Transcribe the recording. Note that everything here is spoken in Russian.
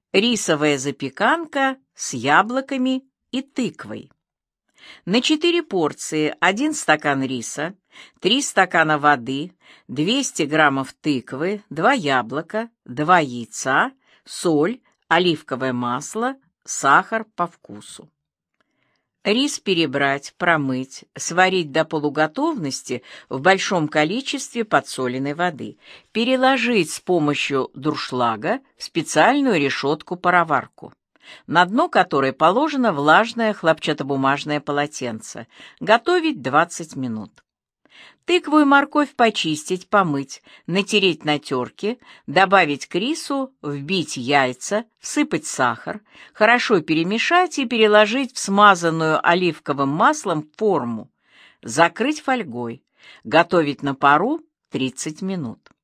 Рисовая запеканка с яблоками и тыквой. На 4 порции 1 стакан риса, 3 стакана воды, 200 граммов тыквы, 2 яблока, 2 яйца, соль, оливковое масло, сахар по вкусу. Рис перебрать, промыть, сварить до полуготовности в большом количестве подсоленной воды, переложить с помощью дуршлага в специальную решетку-пароварку, на дно которой положено влажное хлопчатобумажное полотенце. Готовить 20 минут. Тыкву и морковь почистить, помыть, натереть на терке, добавить к рису, вбить яйца, всыпать сахар, хорошо перемешать и переложить в смазанную оливковым маслом форму, закрыть фольгой, готовить на пару 30 минут.